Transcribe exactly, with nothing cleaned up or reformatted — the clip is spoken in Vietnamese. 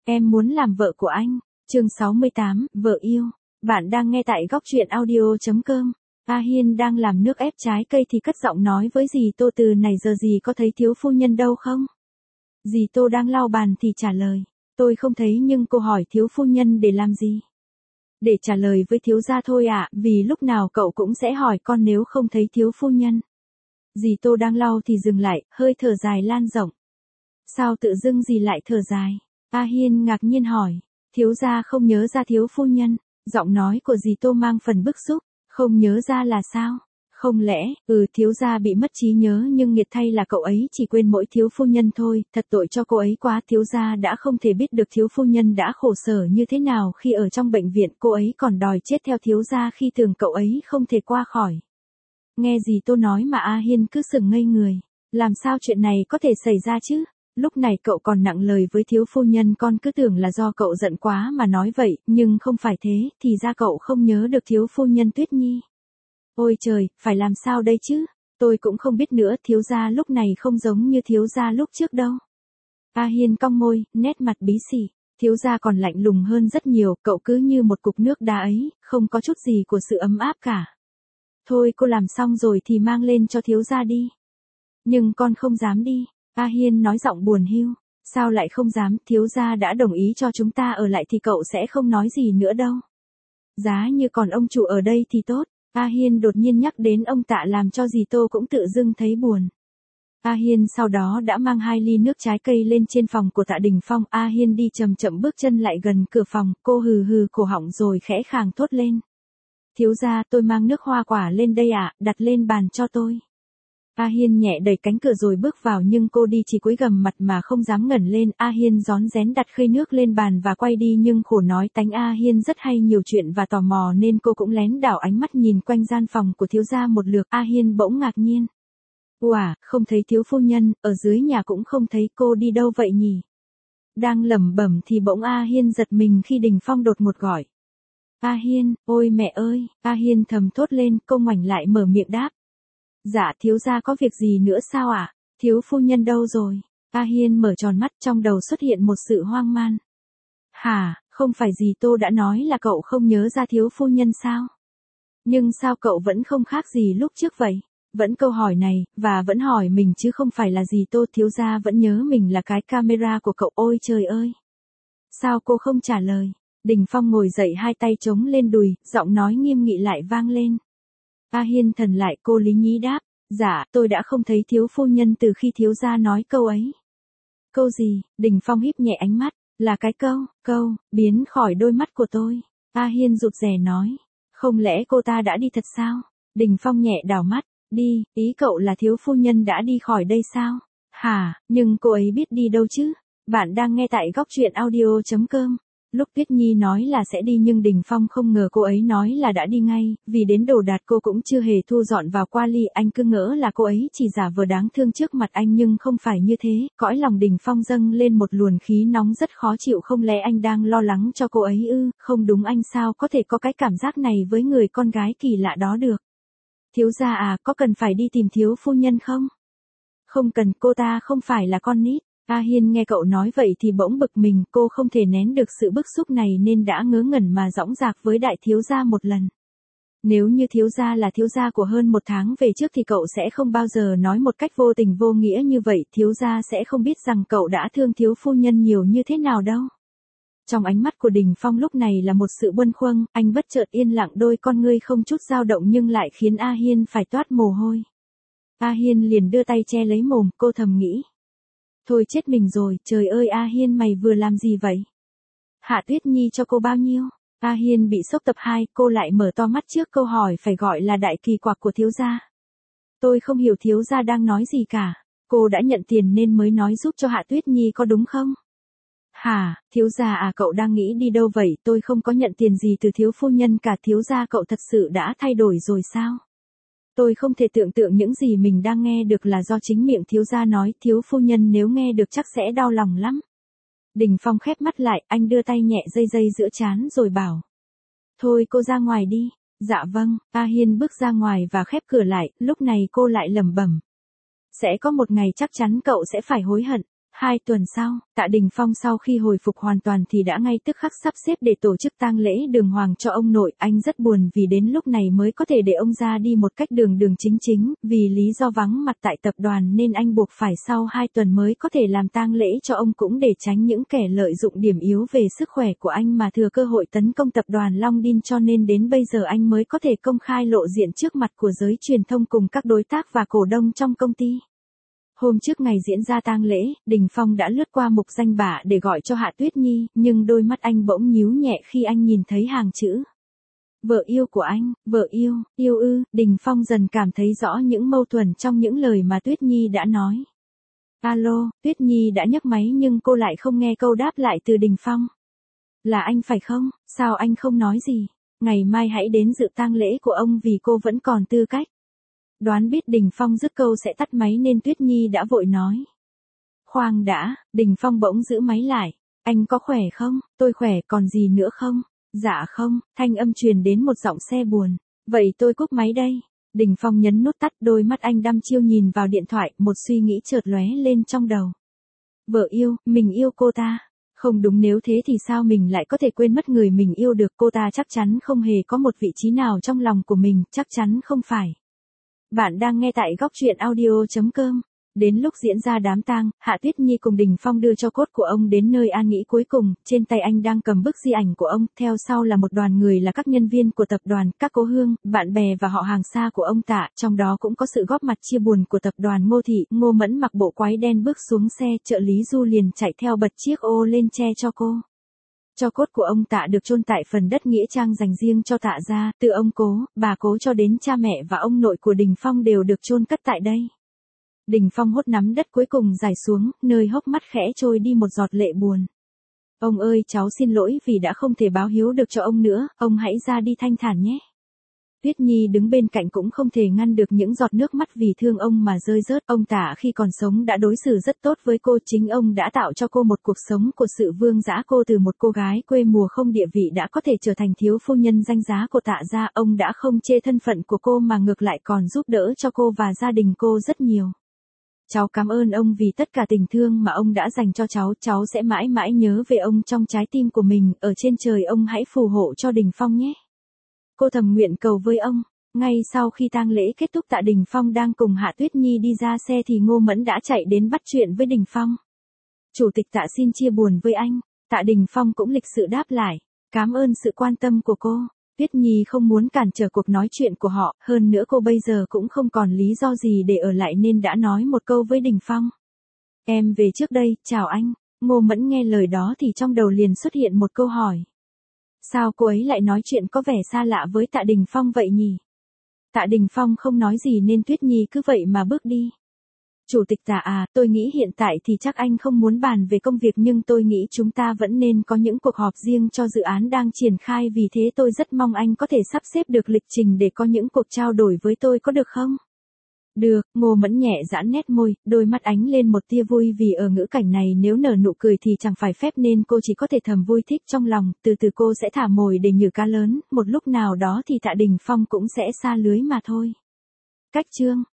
Em muốn làm vợ của anh. Chương sáu mươi tám, vợ yêu. Bạn đang nghe tại góc truyện audio chấm com. A Hiên đang làm nước ép trái cây thì cất giọng nói với dì Tô, từ này giờ dì có thấy thiếu phu nhân đâu không? Dì Tô đang lau bàn thì trả lời. Tôi không thấy, nhưng cô hỏi thiếu phu nhân để làm gì? Để trả lời với thiếu gia thôi ạ, vì lúc nào cậu cũng sẽ hỏi con nếu không thấy thiếu phu nhân. Dì Tô đang lau thì dừng lại, hơi thở dài lan rộng. Sao tự dưng dì lại thở dài? A Hiên ngạc nhiên hỏi. Thiếu gia không nhớ ra thiếu phu nhân. Giọng nói của dì Tô mang phần bức xúc. Không nhớ ra là sao? Không lẽ, ừ thiếu gia bị mất trí nhớ, nhưng nghiệt thay là cậu ấy chỉ quên mỗi thiếu phu nhân thôi, thật tội cho cô ấy quá. Thiếu gia đã không thể biết được thiếu phu nhân đã khổ sở như thế nào khi ở trong bệnh viện, cô ấy còn đòi chết theo thiếu gia khi thường cậu ấy không thể qua khỏi. Nghe dì Tô nói mà A Hiên cứ sững ngây người. Làm sao chuyện này có thể xảy ra chứ? Lúc này cậu còn nặng lời với thiếu phu nhân, con cứ tưởng là do cậu giận quá mà nói vậy, nhưng không phải thế, thì ra cậu không nhớ được thiếu phu nhân Tuyết Nhi. Ôi trời, phải làm sao đây chứ? Tôi cũng không biết nữa, thiếu gia lúc này không giống như thiếu gia lúc trước đâu. A Hiên cong môi, nét mặt bí xỉ. Thiếu gia còn lạnh lùng hơn rất nhiều, cậu cứ như một cục nước đá ấy, không có chút gì của sự ấm áp cả. Thôi cô làm xong rồi thì mang lên cho thiếu gia đi. Nhưng con không dám đi. A Hiên nói giọng buồn hiu. Sao lại không dám? Thiếu gia đã đồng ý cho chúng ta ở lại thì cậu sẽ không nói gì nữa đâu. Giá như còn ông chủ ở đây thì tốt. A Hiên đột nhiên nhắc đến ông Tạ làm cho dì Tô cũng tự dưng thấy buồn. A Hiên sau đó đã mang hai ly nước trái cây lên trên phòng của Tạ Đình Phong. A Hiên đi chậm chậm bước chân lại gần cửa phòng, cô hừ hừ cổ họng rồi khẽ khàng thốt lên. Thiếu gia, tôi mang nước hoa quả lên đây ạ, à, đặt lên bàn cho tôi. A Hiên nhẹ đẩy cánh cửa rồi bước vào, nhưng cô đi chỉ cúi gằm mặt mà không dám ngẩng lên. A Hiên rón rén đặt khay nước lên bàn và quay đi, nhưng khổ nói tánh A Hiên rất hay nhiều chuyện và tò mò nên cô cũng lén đảo ánh mắt nhìn quanh gian phòng của thiếu gia một lượt. A Hiên bỗng ngạc nhiên. Uả, không thấy thiếu phu nhân, ở dưới nhà cũng không thấy, cô đi đâu vậy nhỉ? Đang lẩm bẩm thì bỗng A Hiên giật mình khi Đình Phong đột ngột gọi. A Hiên, ôi mẹ ơi, A Hiên thầm thốt lên, cô ngoảnh lại mở miệng đáp. Dạ thiếu gia có việc gì nữa sao ạ? À? Thiếu phu nhân đâu rồi? A Hiên mở tròn mắt, trong đầu xuất hiện một sự hoang man. Hả, không phải dì Tô đã nói là cậu không nhớ ra thiếu phu nhân sao? Nhưng sao cậu vẫn không khác gì lúc trước vậy? Vẫn câu hỏi này, và vẫn hỏi mình chứ không phải là dì Tô. Thiếu gia vẫn nhớ mình là cái camera của cậu. Ôi trời ơi! Sao cô không trả lời? Đình Phong ngồi dậy, hai tay chống lên đùi, giọng nói nghiêm nghị lại vang lên. A Hiên thần lại, cô lý nhí đáp. Dạ, tôi đã không thấy thiếu phu nhân từ khi thiếu gia nói câu ấy. Câu gì? Đình Phong híp nhẹ ánh mắt. Là cái câu, câu, biến khỏi đôi mắt của tôi. A Hiên rụt rè nói. Không lẽ cô ta đã đi thật sao? Đình Phong nhẹ đảo mắt. Đi, ý cậu là thiếu phu nhân đã đi khỏi đây sao? Hả, nhưng cô ấy biết đi đâu chứ? Bạn đang nghe tại góc truyện audio chấm com. Lúc Tuyết Nhi nói là sẽ đi, nhưng Đình Phong không ngờ cô ấy nói là đã đi ngay, vì đến đồ đạc cô cũng chưa hề thu dọn vào qua ly. Anh cứ ngỡ là cô ấy chỉ giả vờ đáng thương trước mặt anh, nhưng không phải như thế. Cõi lòng Đình Phong dâng lên một luồng khí nóng rất khó chịu. Không lẽ anh đang lo lắng cho cô ấy ư? Không đúng, anh sao có thể có cái cảm giác này với người con gái kỳ lạ đó được? Thiếu gia à, có cần phải đi tìm thiếu phu nhân không? Không cần, cô ta không phải là con nít. A Hiên nghe cậu nói vậy thì bỗng bực mình, cô không thể nén được sự bức xúc này nên đã ngớ ngẩn mà dõng dạc với đại thiếu gia một lần. Nếu như thiếu gia là thiếu gia của hơn một tháng về trước thì cậu sẽ không bao giờ nói một cách vô tình vô nghĩa như vậy. Thiếu gia sẽ không biết rằng cậu đã thương thiếu phu nhân nhiều như thế nào đâu. Trong ánh mắt của Đình Phong lúc này là một sự bâng khuâng, anh bất chợt yên lặng, đôi con ngươi không chút dao động nhưng lại khiến A Hiên phải toát mồ hôi. A Hiên liền đưa tay che lấy mồm, cô thầm nghĩ. Thôi chết mình rồi, trời ơi A Hiên mày vừa làm gì vậy? Hạ Tuyết Nhi cho cô bao nhiêu? A Hiên bị sốc tập hai, cô lại mở to mắt trước câu hỏi phải gọi là đại kỳ quặc của thiếu gia. Tôi không hiểu thiếu gia đang nói gì cả, cô đã nhận tiền nên mới nói giúp cho Hạ Tuyết Nhi có đúng không? Hả, thiếu gia à, cậu đang nghĩ đi đâu vậy? Tôi không có nhận tiền gì từ thiếu phu nhân cả. Thiếu gia cậu thật sự đã thay đổi rồi sao? Tôi không thể tưởng tượng những gì mình đang nghe được là do chính miệng thiếu gia nói. Thiếu phu nhân nếu nghe được chắc sẽ đau lòng lắm. Đình Phong khép mắt lại, anh đưa tay nhẹ dây dây giữa trán rồi bảo. Thôi cô ra ngoài đi. Dạ vâng. A Hiên bước ra ngoài và khép cửa lại, lúc này cô lại lẩm bẩm. Sẽ có một ngày chắc chắn cậu sẽ phải hối hận. Hai tuần sau, Tạ Đình Phong sau khi hồi phục hoàn toàn thì đã ngay tức khắc sắp xếp để tổ chức tang lễ đường hoàng cho ông nội. Anh rất buồn vì đến lúc này mới có thể để ông ra đi một cách đường đường chính chính, vì lý do vắng mặt tại tập đoàn nên anh buộc phải sau hai tuần mới có thể làm tang lễ cho ông, cũng để tránh những kẻ lợi dụng điểm yếu về sức khỏe của anh mà thừa cơ hội tấn công tập đoàn Long Đin, cho nên đến bây giờ anh mới có thể công khai lộ diện trước mặt của giới truyền thông cùng các đối tác và cổ đông trong công ty. Hôm trước ngày diễn ra tang lễ, Đình Phong đã lướt qua mục danh bạ để gọi cho Hạ Tuyết Nhi, nhưng đôi mắt anh bỗng nhíu nhẹ khi anh nhìn thấy hàng chữ. Vợ yêu của anh, vợ yêu, yêu ư. Đình Phong dần cảm thấy rõ những mâu thuẫn trong những lời mà Tuyết Nhi đã nói. Alo, Tuyết Nhi đã nhấc máy nhưng cô lại không nghe câu đáp lại từ Đình Phong. Là anh phải không, sao anh không nói gì? Ngày mai hãy đến dự tang lễ của ông vì cô vẫn còn tư cách. Đoán biết Đình Phong dứt câu sẽ tắt máy nên Tuyết Nhi đã vội nói. Khoan đã, Đình Phong bỗng giữ máy lại. Anh có khỏe không? Tôi khỏe, còn gì nữa không? Dạ không, thanh âm truyền đến một giọng xe buồn. Vậy tôi cúp máy đây. Đình Phong nhấn nút tắt, đôi mắt anh đăm chiêu nhìn vào điện thoại, một suy nghĩ chợt lóe lên trong đầu. Vợ yêu, mình yêu cô ta. Không đúng, nếu thế thì sao mình lại có thể quên mất người mình yêu được? Cô ta chắc chắn không hề có một vị trí nào trong lòng của mình, chắc chắn không phải. Bạn đang nghe tại góc truyện audio chấm com. Đến lúc diễn ra đám tang, Hạ Tuyết Nhi cùng Đình Phong đưa cho cốt của ông đến nơi an nghỉ cuối cùng, trên tay anh đang cầm bức di ảnh của ông, theo sau là một đoàn người là các nhân viên của tập đoàn, các cố hương, bạn bè và họ hàng xa của ông Tạ, trong đó cũng có sự góp mặt chia buồn của tập đoàn Ngô Thị. Ngô Mẫn mặc bộ quái đen bước xuống xe, trợ lý Du liền chạy theo bật chiếc ô lên che cho cô. Cho cốt của ông Tạ được chôn tại phần đất nghĩa trang dành riêng cho Tạ gia, từ ông cố, bà cố cho đến cha mẹ và ông nội của Đình Phong đều được chôn cất tại đây. Đình Phong hốt nắm đất cuối cùng rải xuống, nơi hốc mắt khẽ trôi đi một giọt lệ buồn. Ông ơi, cháu xin lỗi vì đã không thể báo hiếu được cho ông nữa, ông hãy ra đi thanh thản nhé. Tuyết Nhi đứng bên cạnh cũng không thể ngăn được những giọt nước mắt vì thương ông mà rơi rớt. Ông Tạ khi còn sống đã đối xử rất tốt với cô, chính ông đã tạo cho cô một cuộc sống của sự vương dã. Cô từ một cô gái quê mùa không địa vị đã có thể trở thành thiếu phu nhân danh giá của Tạ gia. Ông đã không chê thân phận của cô mà ngược lại còn giúp đỡ cho cô và gia đình cô rất nhiều. Cháu cảm ơn ông vì tất cả tình thương mà ông đã dành cho cháu, cháu sẽ mãi mãi nhớ về ông trong trái tim của mình, ở trên trời ông hãy phù hộ cho Đình Phong nhé. Cô thầm nguyện cầu với ông. Ngay sau khi tang lễ kết thúc, Tạ Đình Phong đang cùng Hạ Tuyết Nhi đi ra xe thì Ngô Mẫn đã chạy đến bắt chuyện với Đình Phong. Chủ tịch Tạ xin chia buồn với anh. Tạ Đình Phong cũng lịch sự đáp lại. Cảm ơn sự quan tâm của cô. Tuyết Nhi không muốn cản trở cuộc nói chuyện của họ, hơn nữa cô bây giờ cũng không còn lý do gì để ở lại nên đã nói một câu với Đình Phong. Em về trước đây, chào anh. Ngô Mẫn nghe lời đó thì trong đầu liền xuất hiện một câu hỏi. Sao cô ấy lại nói chuyện có vẻ xa lạ với Tạ Đình Phong vậy nhỉ? Tạ Đình Phong không nói gì nên Tuyết Nhi cứ vậy mà bước đi. Chủ tịch Tạ à, tôi nghĩ hiện tại thì chắc anh không muốn bàn về công việc, nhưng tôi nghĩ chúng ta vẫn nên có những cuộc họp riêng cho dự án đang triển khai, vì thế tôi rất mong anh có thể sắp xếp được lịch trình để có những cuộc trao đổi với tôi, có được không? Được, Ngô Mẫn nhẹ giãn nét môi, đôi mắt ánh lên một tia vui vì ở ngữ cảnh này nếu nở nụ cười thì chẳng phải phép nên cô chỉ có thể thầm vui thích trong lòng, từ từ cô sẽ thả mồi để nhử cá lớn, một lúc nào đó thì Tạ Đình Phong cũng sẽ xa lưới mà thôi. Cách chương